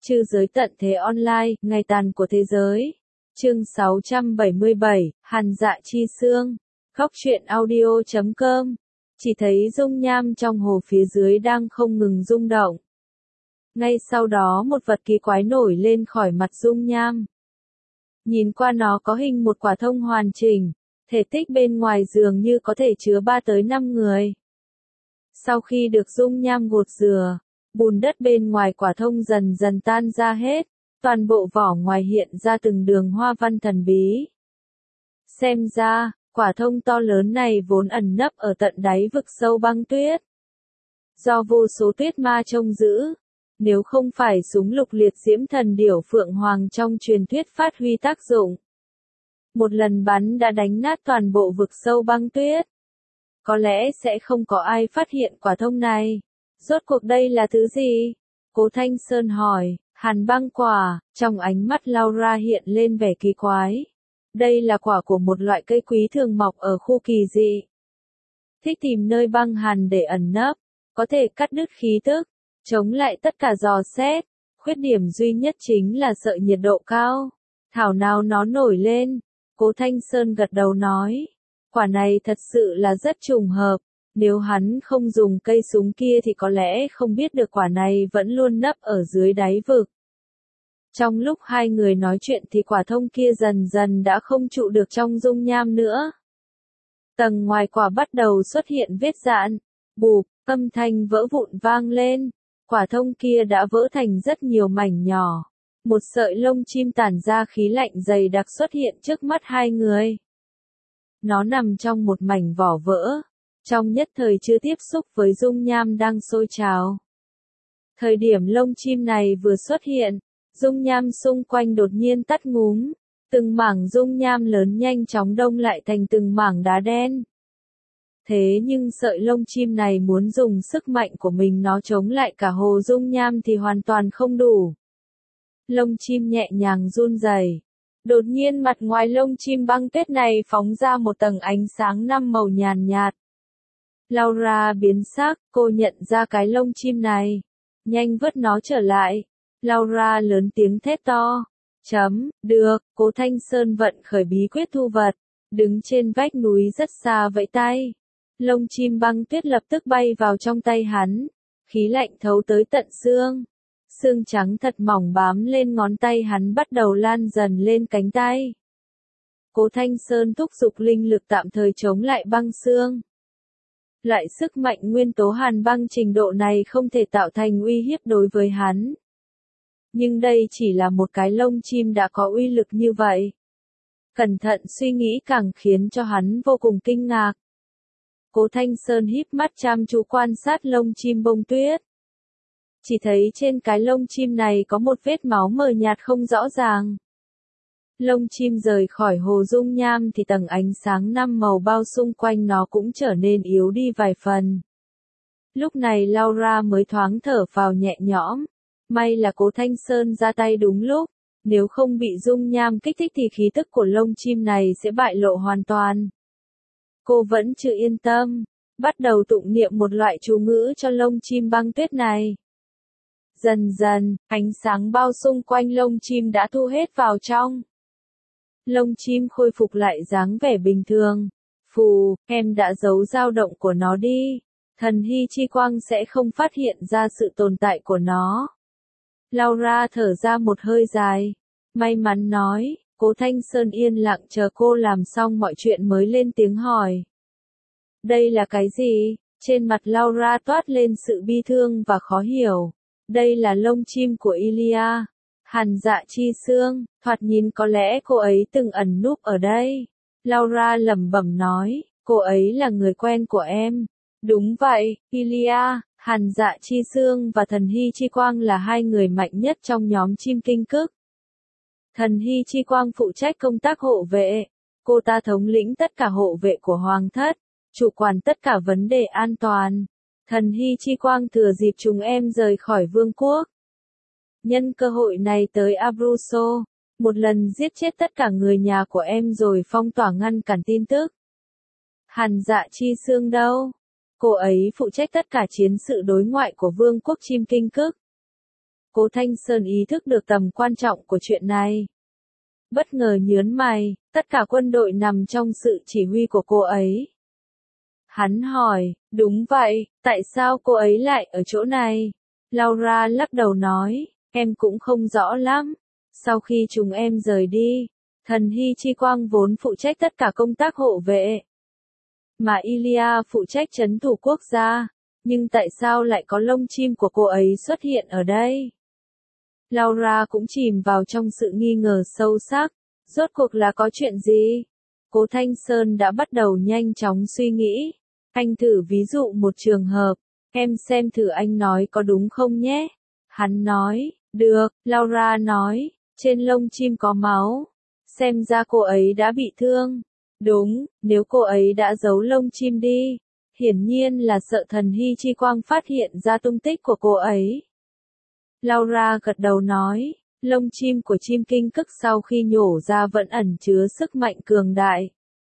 Trư giới tận thế online, ngày tàn của thế giới. Chương 677, Hàn Dạ Chi Xương. Góc truyện audio.com. Chỉ thấy dung nham trong hồ phía dưới đang không ngừng rung động. Ngay sau đó một vật kỳ quái nổi lên khỏi mặt dung nham. Nhìn qua nó có hình một quả thông hoàn chỉnh, thể tích bên ngoài dường như có thể chứa 3 tới 5 người. Sau khi được dung nham gột rửa, bùn đất bên ngoài quả thông dần dần tan ra hết, toàn bộ vỏ ngoài hiện ra từng đường hoa văn thần bí. Xem ra, quả thông to lớn này vốn ẩn nấp ở tận đáy vực sâu băng tuyết. Do vô số tuyết ma trông giữ, nếu không phải súng lục liệt diễm thần điểu phượng hoàng trong truyền thuyết phát huy tác dụng, một lần bắn đã đánh nát toàn bộ vực sâu băng tuyết, có lẽ sẽ không có ai phát hiện quả thông này. Rốt cuộc đây là thứ gì? Cố Thanh Sơn hỏi. Hàn băng quả, trong ánh mắt Laura hiện lên vẻ kỳ quái. Đây là quả của một loại cây quý thường mọc ở khu kỳ dị. Thích tìm nơi băng hàn để ẩn nấp, có thể cắt đứt khí tức, chống lại tất cả dò xét. Khuyết điểm duy nhất chính là sợ nhiệt độ cao. Thảo nào nó nổi lên. Cố Thanh Sơn gật đầu nói. Quả này thật sự là rất trùng hợp. Nếu hắn không dùng cây súng kia thì có lẽ không biết được quả này vẫn luôn nấp ở dưới đáy vực. Trong lúc hai người nói chuyện thì quả thông kia dần dần đã không trụ được trong dung nham nữa. Tầng ngoài quả bắt đầu xuất hiện vết rạn, bụp, âm thanh vỡ vụn vang lên. Quả thông kia đã vỡ thành rất nhiều mảnh nhỏ. Một sợi lông chim tản ra khí lạnh dày đặc xuất hiện trước mắt hai người. Nó nằm trong một mảnh vỏ vỡ. Trong nhất thời chưa tiếp xúc với dung nham đang sôi trào. Thời điểm lông chim này vừa xuất hiện, dung nham xung quanh đột nhiên tắt ngúm, từng mảng dung nham lớn nhanh chóng đông lại thành từng mảng đá đen. Thế nhưng sợi lông chim này muốn dùng sức mạnh của mình nó chống lại cả hồ dung nham thì hoàn toàn không đủ. Lông chim nhẹ nhàng run rẩy. Đột nhiên mặt ngoài lông chim băng tuyết này phóng ra một tầng ánh sáng 5 màu nhàn nhạt. Laura biến sắc, cô nhận ra cái lông chim này. Nhanh vứt nó trở lại. Laura lớn tiếng thét to. Được, Cố Thanh Sơn vận khởi bí quyết thu vật. Đứng trên vách núi rất xa vẫy tay. Lông chim băng tuyết lập tức bay vào trong tay hắn. Khí lạnh thấu tới tận xương. Xương trắng thật mỏng bám lên ngón tay hắn bắt đầu lan dần lên cánh tay. Cố Thanh Sơn thúc giục linh lực tạm thời chống lại băng xương. Loại sức mạnh nguyên tố hàn băng trình độ này không thể tạo thành uy hiếp đối với hắn. Nhưng đây chỉ là một cái lông chim đã có uy lực như vậy. Cẩn thận suy nghĩ càng khiến cho hắn vô cùng kinh ngạc. Cố Thanh Sơn híp mắt chăm chú quan sát lông chim bông tuyết. Chỉ thấy trên cái lông chim này có một vết máu mờ nhạt không rõ ràng. Lông chim rời khỏi hồ dung nham thì tầng ánh sáng 5 màu bao xung quanh nó cũng trở nên yếu đi vài phần. Lúc này Laura mới thoáng thở phào nhẹ nhõm. May là Cố Thanh Sơn ra tay đúng lúc. Nếu không bị dung nham kích thích thì khí tức của lông chim này sẽ bại lộ hoàn toàn. Cô vẫn chưa yên tâm. Bắt đầu tụng niệm một loại chú ngữ cho lông chim băng tuyết này. Dần dần, ánh sáng bao xung quanh lông chim đã thu hết vào trong. Lông chim khôi phục lại dáng vẻ bình thường. Phù, em đã giấu dao động của nó đi. Thần hy chi quang sẽ không phát hiện ra sự tồn tại của nó. Laura thở ra một hơi dài. May mắn nói, Cố Thanh Sơn yên lặng chờ cô làm xong mọi chuyện mới lên tiếng hỏi. Đây là cái gì? Trên mặt Laura toát lên sự bi thương và khó hiểu. Đây là lông chim của Ilia. Hàn Dạ Chi Xương, thoạt nhìn có lẽ cô ấy từng ẩn núp ở đây. Laura lẩm bẩm nói, cô ấy là người quen của em. Đúng vậy, Ilia, Hàn Dạ Chi Xương và Thần Hy Chi Quang là hai người mạnh nhất trong nhóm chim kinh cức. Thần Hy Chi Quang phụ trách công tác hộ vệ. Cô ta thống lĩnh tất cả hộ vệ của Hoàng thất, chủ quản tất cả vấn đề an toàn. Thần Hy Chi Quang thừa dịp chúng em rời khỏi vương quốc. Nhân cơ hội này tới Abruzzo, một lần giết chết tất cả người nhà của em rồi phong tỏa ngăn cản tin tức. Hàn Dạ Chi Xương đâu? Cô ấy phụ trách tất cả chiến sự đối ngoại của vương quốc chim kinh cức. Cố Thanh Sơn ý thức được tầm quan trọng của chuyện này. Bất ngờ nhớn mày, tất cả quân đội nằm trong sự chỉ huy của cô ấy. Hắn hỏi, đúng vậy, tại sao cô ấy lại ở chỗ này? Laura lắc đầu nói, em cũng không rõ lắm. Sau khi chúng em rời đi, thần Hy Chi Quang vốn phụ trách tất cả công tác hộ vệ. Mà Ilya phụ trách trấn thủ quốc gia. Nhưng tại sao lại có lông chim của cô ấy xuất hiện ở đây? Laura cũng chìm vào trong sự nghi ngờ sâu sắc. Rốt cuộc là có chuyện gì? Cố Thanh Sơn đã bắt đầu nhanh chóng suy nghĩ. Anh thử ví dụ một trường hợp. Em xem thử anh nói có đúng không nhé? Hắn nói, được, Laura nói, trên lông chim có máu. Xem ra cô ấy đã bị thương. Đúng, nếu cô ấy đã giấu lông chim đi. Hiển nhiên là sợ thần Hy Chi Quang phát hiện ra tung tích của cô ấy. Laura gật đầu nói, lông chim của chim kinh cức sau khi nhổ ra vẫn ẩn chứa sức mạnh cường đại.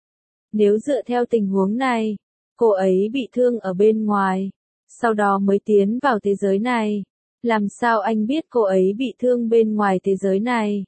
Nếu dựa theo tình huống này, cô ấy bị thương ở bên ngoài, sau đó mới tiến vào thế giới này. Làm sao anh biết cô ấy bị thương bên ngoài thế giới này?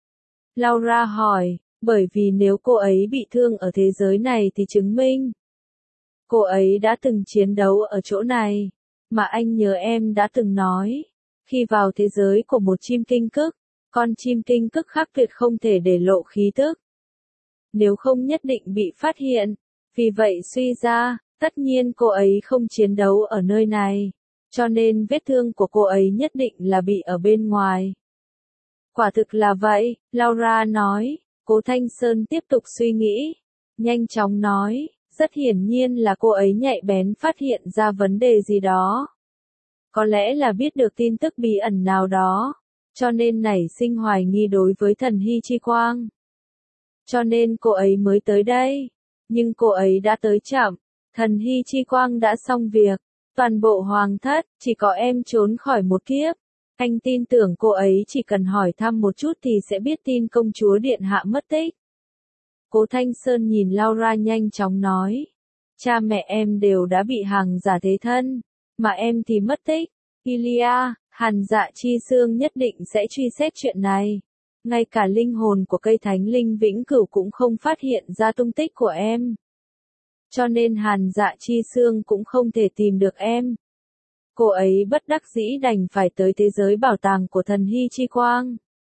Laura hỏi, bởi vì nếu cô ấy bị thương ở thế giới này thì chứng minh cô ấy đã từng chiến đấu ở chỗ này, mà anh nhớ em đã từng nói, khi vào thế giới của một chim kinh cức, con chim kinh cức khác tuyệt không thể để lộ khí tức. Nếu không nhất định bị phát hiện, vì vậy suy ra, tất nhiên cô ấy không chiến đấu ở nơi này, cho nên vết thương của cô ấy nhất định là bị ở bên ngoài. Quả thực là vậy, Laura nói, Cố Thanh Sơn tiếp tục suy nghĩ, nhanh chóng nói. Rất hiển nhiên là cô ấy nhạy bén phát hiện ra vấn đề gì đó. Có lẽ là biết được tin tức bí ẩn nào đó, cho nên nảy sinh hoài nghi đối với thần Hy Chi Quang. Cho nên cô ấy mới tới đây. Nhưng cô ấy đã tới chậm, thần Hy Chi Quang đã xong việc. Toàn bộ hoàng thất, chỉ có em trốn khỏi một kiếp. Anh tin tưởng cô ấy chỉ cần hỏi thăm một chút thì sẽ biết tin công chúa điện hạ mất tích. Cố Thanh Sơn nhìn Laura nhanh chóng nói. Cha mẹ em đều đã bị hàng giả thế thân, mà em thì mất tích. Ilya, Hàn Dạ Chi Xương nhất định sẽ truy xét chuyện này. Ngay cả linh hồn của cây thánh linh vĩnh cửu cũng không phát hiện ra tung tích của em. Cho nên Hàn Dạ Chi Xương cũng không thể tìm được em. Cô ấy bất đắc dĩ đành phải tới thế giới bảo tàng của thần Hy Chi Quang.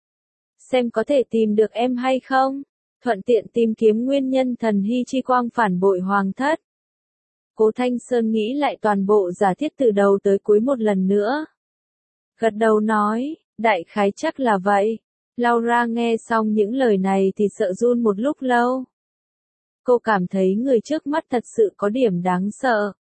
Xem có thể tìm được em hay không? Thuận tiện tìm kiếm nguyên nhân thần Hy Chi Quang phản bội hoàng thất. Cố Thanh Sơn nghĩ lại toàn bộ giả thiết từ đầu tới cuối một lần nữa. Gật đầu nói, đại khái chắc là vậy. Laura nghe xong những lời này thì sợ run một lúc lâu. Cô cảm thấy người trước mắt thật sự có điểm đáng sợ.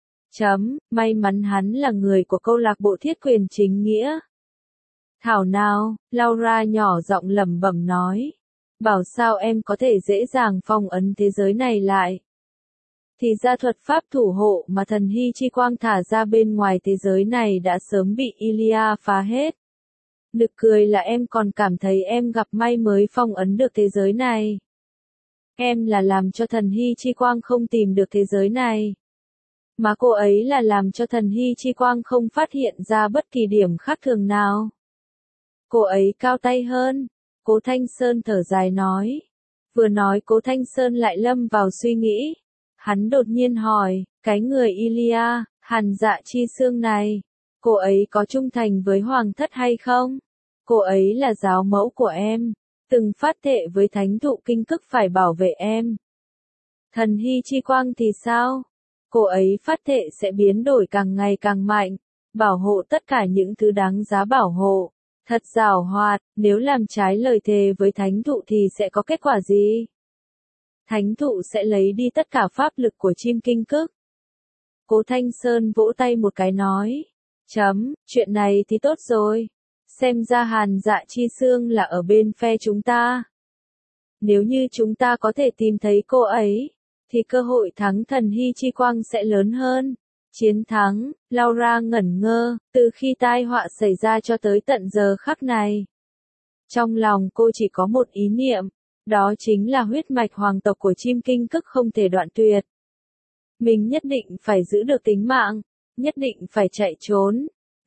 May mắn hắn là người của câu lạc bộ thiết quyền chính nghĩa. Thảo nào, Laura nhỏ giọng lẩm bẩm nói. Bảo sao em có thể dễ dàng phong ấn thế giới này lại. Thì ra thuật pháp thủ hộ mà thần Hy Chi Quang thả ra bên ngoài thế giới này đã sớm bị Ilya phá hết. Nực cười là em còn cảm thấy em gặp may mới phong ấn được thế giới này. Em là làm cho thần Hy Chi Quang không tìm được thế giới này. Mà cô ấy là làm cho thần Hy Chi Quang không phát hiện ra bất kỳ điểm khác thường nào. Cô ấy cao tay hơn. Cố Thanh Sơn thở dài nói. Vừa nói Cố Thanh Sơn lại lâm vào suy nghĩ. Hắn đột nhiên hỏi, cái người Ilya, Hàn Dạ Chi Xương này, cô ấy có trung thành với hoàng thất hay không? Cô ấy là giáo mẫu của em, từng phát thệ với thánh thụ kinh cức phải bảo vệ em. Thần Hy Chi Quang thì sao? Cô ấy phát thệ sẽ biến đổi càng ngày càng mạnh, bảo hộ tất cả những thứ đáng giá bảo hộ. Thật giàu hoạt, nếu làm trái lời thề với thánh thụ thì sẽ có kết quả gì? Thánh thụ sẽ lấy đi tất cả pháp lực của chim kinh cức. Cố Thanh Sơn vỗ tay một cái nói. Chuyện này thì tốt rồi. Xem ra Hàn Dạ Chi Xương là ở bên phe chúng ta. Nếu như chúng ta có thể tìm thấy cô ấy, thì cơ hội thắng thần Hy Chi Quang sẽ lớn hơn. Chiến thắng, Laura ngẩn ngơ, từ khi tai họa xảy ra cho tới tận giờ khắc này. Trong lòng cô chỉ có một ý niệm, đó chính là huyết mạch hoàng tộc của chim kinh cức không thể đoạn tuyệt. Mình nhất định phải giữ được tính mạng, nhất định phải chạy trốn,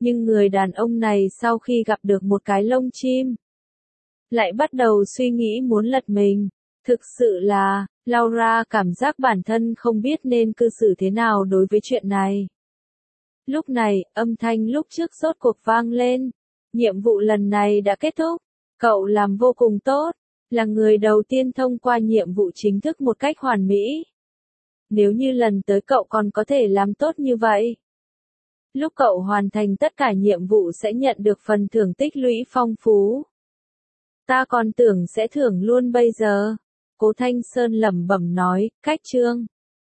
Nhưng người đàn ông này sau khi gặp được một cái lông chim, lại bắt đầu suy nghĩ muốn lật mình. Thực sự là, Laura cảm giác bản thân không biết nên cư xử thế nào đối với chuyện này. Lúc này, âm thanh lúc trước rốt cuộc vang lên. Nhiệm vụ lần này đã kết thúc. Cậu làm vô cùng tốt. Là người đầu tiên thông qua nhiệm vụ chính thức một cách hoàn mỹ. Nếu như lần tới cậu còn có thể làm tốt như vậy. Lúc cậu hoàn thành tất cả nhiệm vụ sẽ nhận được phần thưởng tích lũy phong phú. Ta còn tưởng sẽ thưởng luôn bây giờ. Cố Thanh Sơn lẩm bẩm nói, cách chương.